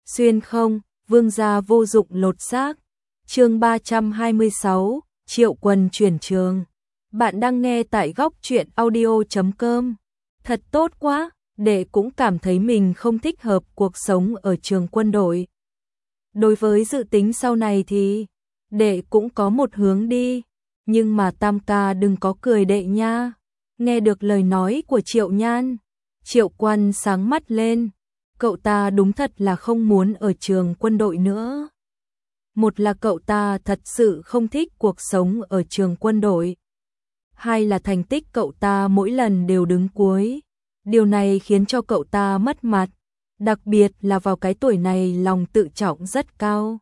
xuyên không, vương gia vô dụng lột xác. Chương 326, Triệu Quần chuyển trường. Bạn đang nghe tại góc truyện audio.com. Thật tốt quá, đệ cũng cảm thấy mình không thích hợp cuộc sống ở trường quân đội. Đối với dự tính sau này thì đệ cũng có một hướng đi, nhưng mà Tam ca đừng có cười đệ nha. Nghe được lời nói của Triệu Nhan, Triệu Quan sáng mắt lên, cậu ta đúng thật là không muốn ở trường quân đội nữa. Một là cậu ta thật sự không thích cuộc sống ở trường quân đội. Hai là thành tích cậu ta mỗi lần đều đứng cuối. Điều này khiến cho cậu ta mất mặt, đặc biệt là vào cái tuổi này lòng tự trọng rất cao.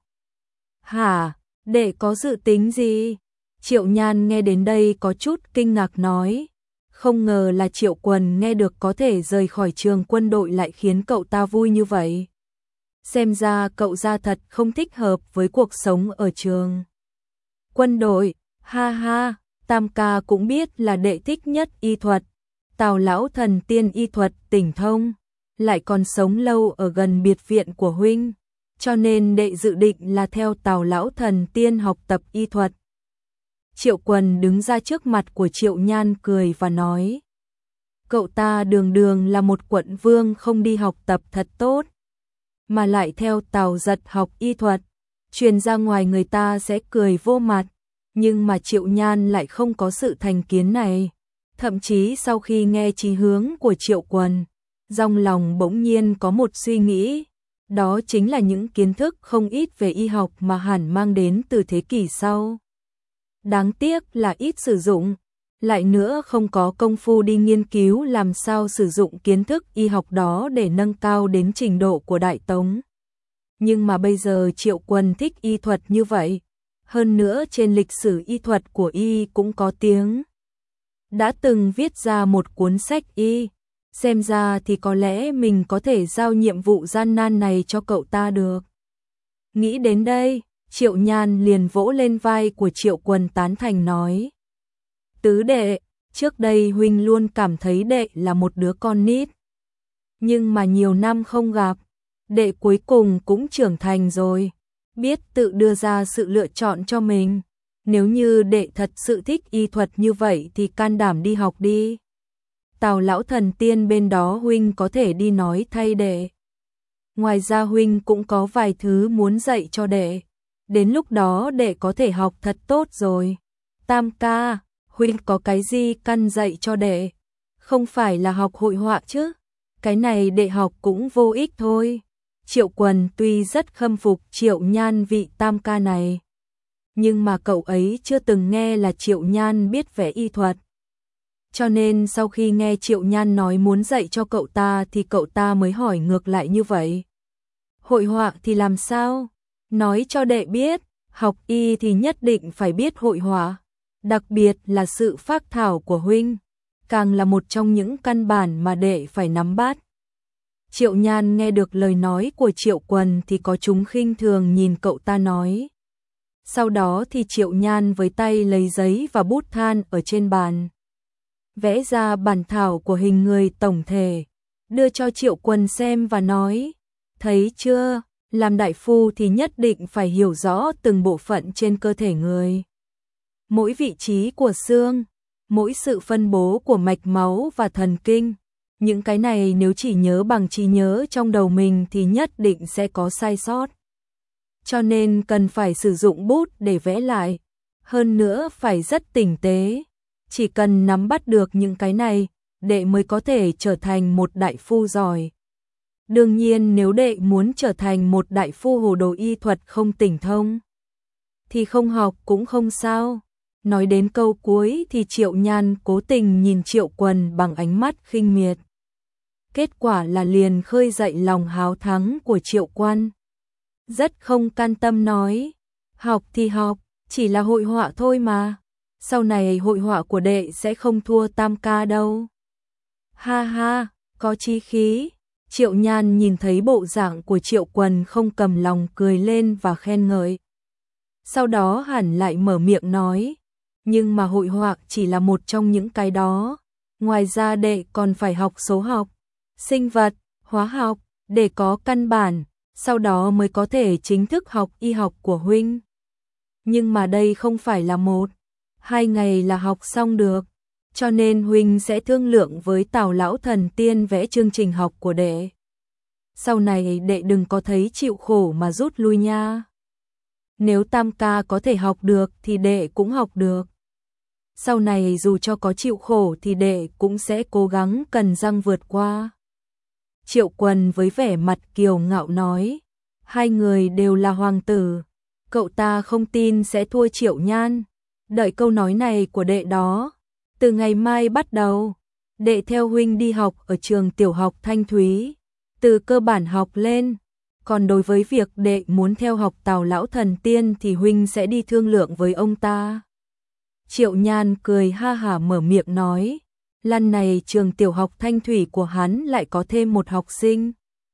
Hả, đệ có dự tính gì? Triệu Nhan nghe đến đây có chút kinh ngạc nói. Không ngờ là Triệu Quần nghe được có thể rời khỏi trường quân đội lại khiến cậu ta vui như vậy. Xem ra cậu ra thật không thích hợp với cuộc sống ở trường quân đội. Ha ha, Tam ca cũng biết là đệ thích nhất y thuật. Tào lão thần tiên y thuật tỉnh thông, lại còn sống lâu ở gần biệt viện của huynh, cho nên đệ dự định là theo Tào lão thần tiên học tập y thuật. Triệu Quần đứng ra trước mặt của Triệu Nhan cười và nói. Cậu ta đường đường là một quận vương không đi học tập thật tốt, mà lại theo Tào Giật học y thuật, truyền ra ngoài người ta sẽ cười vô mặt. Nhưng mà Triệu Nhan lại không có sự thành kiến này. Thậm chí sau khi nghe chí hướng của Triệu Quần, trong lòng bỗng nhiên có một suy nghĩ. Đó chính là những kiến thức không ít về y học mà hẳn mang đến từ thế kỷ sau. Đáng tiếc là ít sử dụng, lại nữa không có công phu đi nghiên cứu làm sao sử dụng kiến thức y học đó để nâng cao đến trình độ của Đại Tống. Nhưng mà bây giờ Triệu Quần thích y thuật như vậy, hơn nữa trên lịch sử y thuật của y cũng có tiếng. Đã từng viết ra một cuốn sách y, xem ra thì có lẽ mình có thể giao nhiệm vụ gian nan này cho cậu ta được. Nghĩ đến đây, Triệu Nhan liền vỗ lên vai của Triệu Quần tán thành nói. Tứ đệ, trước đây huynh luôn cảm thấy đệ là một đứa con nít. Nhưng mà nhiều năm không gặp, đệ cuối cùng cũng trưởng thành rồi, biết tự đưa ra sự lựa chọn cho mình. Nếu như đệ thật sự thích y thuật như vậy thì can đảm đi học đi. Tào lão thần tiên bên đó huynh có thể đi nói thay đệ. Ngoài ra huynh cũng có vài thứ muốn dạy cho đệ. Đến lúc đó đệ có thể học thật tốt rồi. Tam ca, huynh có cái gì căn dạy cho đệ? Không phải là học hội họa chứ? Cái này đệ học cũng vô ích thôi. Triệu Quần tuy rất khâm phục Triệu Nhan vị tam ca này, nhưng mà cậu ấy chưa từng nghe là Triệu Nhan biết vẽ y thuật. Cho nên sau khi nghe Triệu Nhan nói muốn dạy cho cậu ta thì cậu ta mới hỏi ngược lại như vậy. Hội họa thì làm sao? Nói cho đệ biết, học y thì nhất định phải biết hội họa, đặc biệt là sự phác thảo của huynh, càng là một trong những căn bản mà đệ phải nắm bắt. Triệu Nhan nghe được lời nói của Triệu Quần thì có chúng khinh thường nhìn cậu ta nói. Sau đó thì Triệu Nhan với tay lấy giấy và bút than ở trên bàn, vẽ ra bản thảo của hình người tổng thể, đưa cho Triệu Quần xem và nói. Thấy chưa, làm đại phu thì nhất định phải hiểu rõ từng bộ phận trên cơ thể người. Mỗi vị trí của xương, mỗi sự phân bố của mạch máu và thần kinh. Những cái này nếu chỉ nhớ bằng trí nhớ trong đầu mình thì nhất định sẽ có sai sót. Cho nên cần phải sử dụng bút để vẽ lại. Hơn nữa phải rất tinh tế. Chỉ cần nắm bắt được những cái này, đệ mới có thể trở thành một đại phu giỏi. Đương nhiên nếu đệ muốn trở thành một đại phu hồ đồ y thuật không tỉnh thông, thì không học cũng không sao. Nói đến câu cuối thì Triệu Nhan cố tình nhìn Triệu Quần bằng ánh mắt khinh miệt. Kết quả là liền khơi dậy lòng háo thắng của Triệu Quan. Rất không can tâm nói, học thì học, chỉ là hội họa thôi mà. Sau này hội họa của đệ sẽ không thua tam ca đâu. Ha ha, có chí khí. Triệu Nhan nhìn thấy bộ dạng của Triệu Quần không cầm lòng cười lên và khen ngợi. Sau đó hẳn lại mở miệng nói, nhưng mà hội họa chỉ là một trong những cái đó. Ngoài ra đệ còn phải học số học, sinh vật, hóa học, để có căn bản, sau đó mới có thể chính thức học y học của huynh. Nhưng mà đây không phải là 1-2 ngày là học xong được, cho nên huynh sẽ thương lượng với Tào lão thần tiên vẽ chương trình học của đệ. Sau này đệ đừng có thấy chịu khổ mà rút lui nha. Nếu tam ca có thể học được thì đệ cũng học được. Sau này dù cho có chịu khổ thì đệ cũng sẽ cố gắng cần răng vượt qua. Triệu Quần với vẻ mặt kiêu ngạo nói, hai người đều là hoàng tử, cậu ta không tin sẽ thua Triệu Nhan. Đợi câu nói này của đệ đó, từ ngày mai bắt đầu, đệ theo huynh đi học ở trường tiểu học Thanh Thúy, từ cơ bản học lên. Còn đối với việc đệ muốn theo học Tào lão thần tiên thì huynh sẽ đi thương lượng với ông ta. Triệu Nhan cười ha hả mở miệng nói, lần này trường tiểu học Thanh Thủy của hắn lại có thêm một học sinh.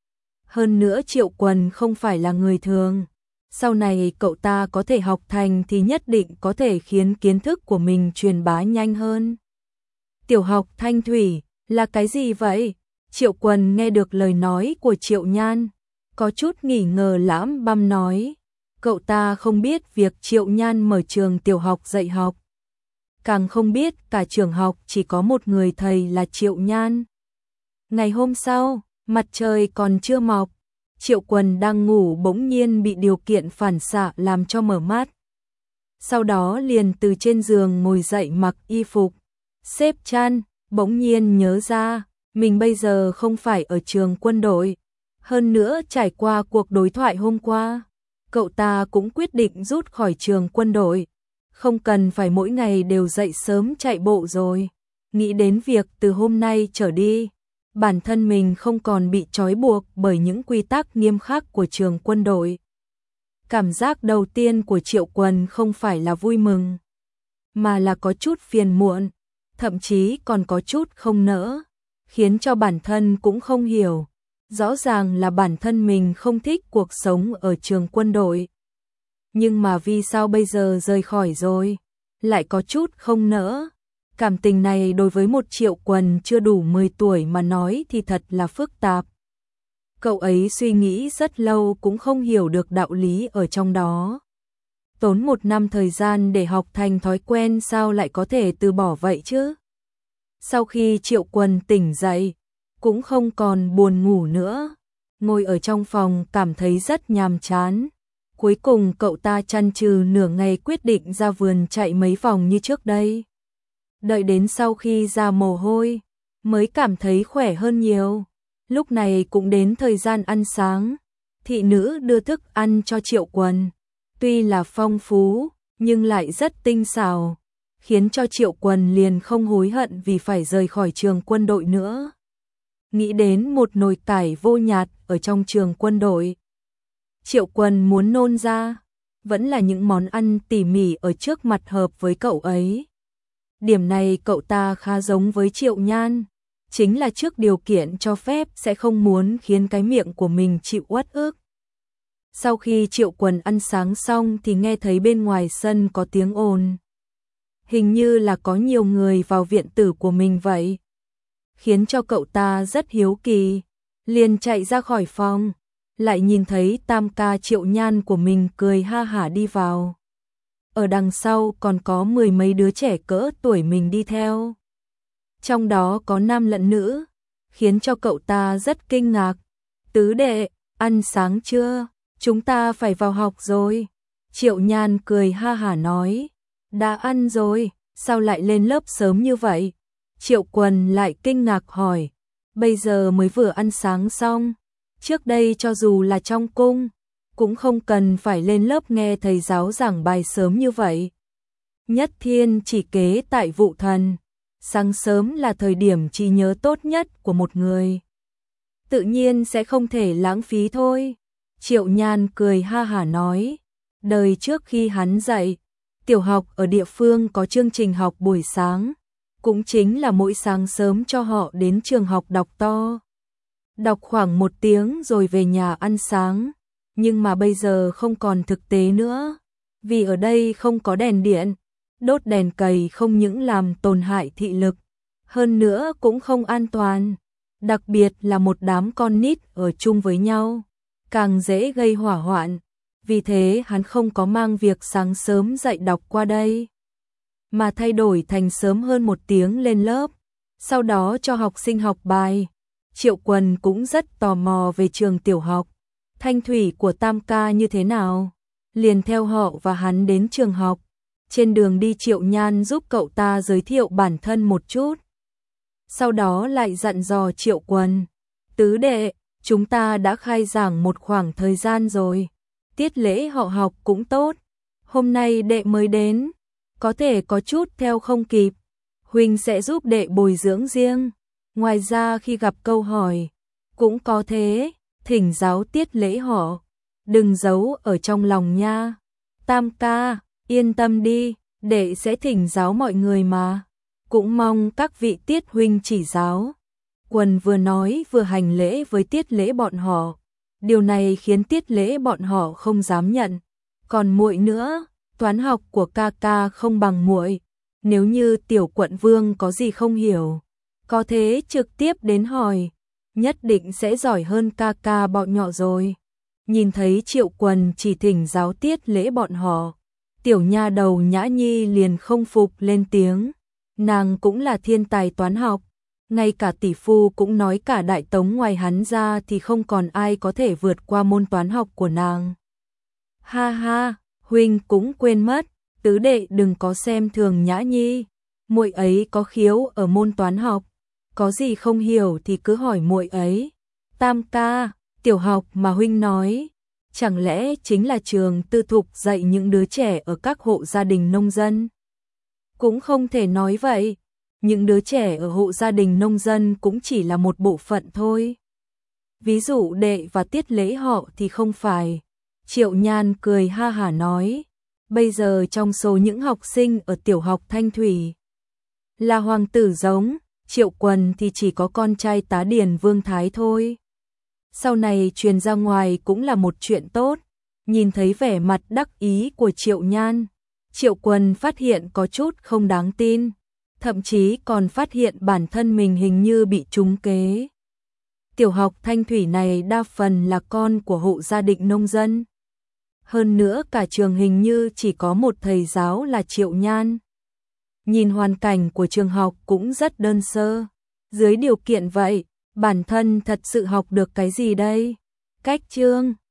Hơn nữa Triệu Quần không phải là người thường. Sau này cậu ta có thể học thành thì nhất định có thể khiến kiến thức của mình truyền bá nhanh hơn. Tiểu học Thanh Thủy là cái gì vậy? Triệu Quần nghe được lời nói của Triệu Nhan, có chút nghi ngờ lắm băm nói. Cậu ta không biết việc Triệu Nhan mở trường tiểu học dạy học. Càng không biết cả trường học chỉ có một người thầy là Triệu Nhan. Ngày hôm sau, mặt trời còn chưa mọc, Triệu Quần đang ngủ bỗng nhiên bị điều kiện phản xạ làm cho mở mắt. Sau đó liền từ trên giường ngồi dậy mặc y phục, xếp chăn, bỗng nhiên nhớ ra, mình bây giờ không phải ở trường quân đội. Hơn nữa trải qua cuộc đối thoại hôm qua, cậu ta cũng quyết định rút khỏi trường quân đội. Không cần phải mỗi ngày đều dậy sớm chạy bộ rồi. Nghĩ đến việc từ hôm nay trở đi, bản thân mình không còn bị trói buộc bởi những quy tắc nghiêm khắc của trường quân đội. Cảm giác đầu tiên của Triệu Quần không phải là vui mừng, mà là có chút phiền muộn, thậm chí còn có chút không nỡ, khiến cho bản thân cũng không hiểu. Rõ ràng là bản thân mình không thích cuộc sống ở trường quân đội. Nhưng mà vì sao bây giờ rời khỏi rồi, lại có chút không nỡ. Cảm tình này đối với một Triệu Quần chưa đủ 10 tuổi mà nói thì thật là phức tạp. Cậu ấy suy nghĩ rất lâu cũng không hiểu được đạo lý ở trong đó. Tốn 1 năm thời gian để học thành thói quen sao lại có thể từ bỏ vậy chứ? Sau khi Triệu Quần tỉnh dậy, cũng không còn buồn ngủ nữa. Ngồi ở trong phòng cảm thấy rất nhàm chán. Cuối cùng cậu ta trăn trừ nửa ngày quyết định ra vườn chạy mấy vòng như trước đây. Đợi đến sau khi ra mồ hôi, mới cảm thấy khỏe hơn nhiều. Lúc này cũng đến thời gian ăn sáng. Thị nữ đưa thức ăn cho Triệu Quần. Tuy là phong phú, nhưng lại rất tinh xảo, khiến cho Triệu Quần liền không hối hận vì phải rời khỏi trường quân đội nữa. Nghĩ đến một nồi cải vô nhạt ở trong trường quân đội, Triệu Quần muốn nôn ra. Vẫn là những món ăn tỉ mỉ ở trước mặt hợp với cậu ấy. Điểm này cậu ta khá giống với Triệu Nhan, chính là trước điều kiện cho phép sẽ không muốn khiến cái miệng của mình chịu uất ức. Sau khi Triệu Quần ăn sáng xong thì nghe thấy bên ngoài sân có tiếng ồn. Hình như là có nhiều người vào viện tử của mình vậy. Khiến cho cậu ta rất hiếu kỳ, liền chạy ra khỏi phòng, lại nhìn thấy tam ca Triệu Nhan của mình cười ha hả đi vào. Ở đằng sau còn có 10 mấy đứa trẻ cỡ tuổi mình đi theo. Trong đó có nam lẫn nữ, khiến cho cậu ta rất kinh ngạc. Tứ đệ, ăn sáng chưa? Chúng ta phải vào học rồi. Triệu Nhan cười ha hả nói. Đã ăn rồi, sao lại lên lớp sớm như vậy? Triệu Quần lại kinh ngạc hỏi. Bây giờ mới vừa ăn sáng xong. Trước đây cho dù là trong cung, cũng không cần phải lên lớp nghe thầy giáo giảng bài sớm như vậy. Nhất thiên chỉ kế tại vụ thần. Sáng sớm là thời điểm trí nhớ tốt nhất của một người. Tự nhiên sẽ không thể lãng phí thôi. Triệu Nhan cười ha hả nói. Đời trước khi hắn dạy, tiểu học ở địa phương có chương trình học buổi sáng. Cũng chính là mỗi sáng sớm cho họ đến trường học đọc to. Đọc khoảng 1 tiếng rồi về nhà ăn sáng. Nhưng mà bây giờ không còn thực tế nữa. Vì ở đây không có đèn điện. Đốt đèn cầy không những làm tổn hại thị lực, hơn nữa cũng không an toàn. Đặc biệt là một đám con nít ở chung với nhau. càng dễ gây hỏa hoạn. Vì thế hắn không có mang việc sáng sớm dậy đọc qua đây, mà thay đổi thành sớm hơn 1 tiếng lên lớp, sau đó cho học sinh học bài. Triệu Quần cũng rất tò mò về trường tiểu học Thanh Thủy của Tam ca như thế nào, liền theo họ và hắn đến trường học. Trên đường đi Triệu Nhan giúp cậu ta giới thiệu bản thân một chút, sau đó lại dặn dò Triệu Quần, tứ đệ, chúng ta đã khai giảng một khoảng thời gian rồi, tiết lễ họ học cũng tốt, hôm nay đệ mới đến, có thể có chút theo không kịp, huynh sẽ giúp đệ bồi dưỡng riêng, ngoài ra khi gặp câu hỏi, cũng có thế, thỉnh giáo tiết lễ họ, đừng giấu ở trong lòng nha. Tam ca, yên tâm đi, đệ sẽ thỉnh giáo mọi người mà, cũng mong các vị tiết huynh chỉ giáo. Quần vừa nói vừa hành lễ với tiết lễ bọn họ, điều này khiến tiết lễ bọn họ không dám nhận. Còn muội nữa, toán học của ca ca không bằng muội, nếu như tiểu quận vương có gì không hiểu, có thế trực tiếp đến hỏi, nhất định sẽ giỏi hơn ca ca bọn nhỏ rồi. Nhìn thấy Triệu Quần chỉ thỉnh giáo tiết lễ bọn họ, tiểu nha đầu Nhã Nhi liền không phục lên tiếng, nàng cũng là thiên tài toán học, ngay cả tỷ phu cũng nói cả Đại Tống ngoài hắn ra thì không còn ai có thể vượt qua môn toán học của nàng. Ha ha, huynh cũng quên mất, tứ đệ đừng có xem thường Nhã Nhi, muội ấy có khiếu ở môn toán học, có gì không hiểu thì cứ hỏi muội ấy. Tam ca, tiểu học mà huynh nói, chẳng lẽ chính là trường tư thục dạy những đứa trẻ ở các hộ gia đình nông dân? Cũng không thể nói vậy, những đứa trẻ ở hộ gia đình nông dân cũng chỉ là một bộ phận thôi. Ví dụ đệ và tiết lễ họ thì không phải. Triệu Nhan cười ha hả nói, bây giờ trong số những học sinh ở tiểu học Thanh Thủy là hoàng tử giống, Triệu Quần thì chỉ có con trai tá điền Vương Thái thôi. Sau này truyền ra ngoài cũng là một chuyện tốt. Nhìn thấy vẻ mặt đắc ý của Triệu Nhan, Triệu Quần phát hiện có chút không đáng tin, thậm chí còn phát hiện bản thân mình hình như bị trúng kế. Tiểu học Thanh Thủy này đa phần là con của hộ gia đình nông dân. Hơn nữa cả trường hình như chỉ có một thầy giáo là Triệu Nhan. Nhìn hoàn cảnh của trường học cũng rất đơn sơ. Dưới điều kiện vậy, bản thân thật sự học được cái gì đây? Cách chương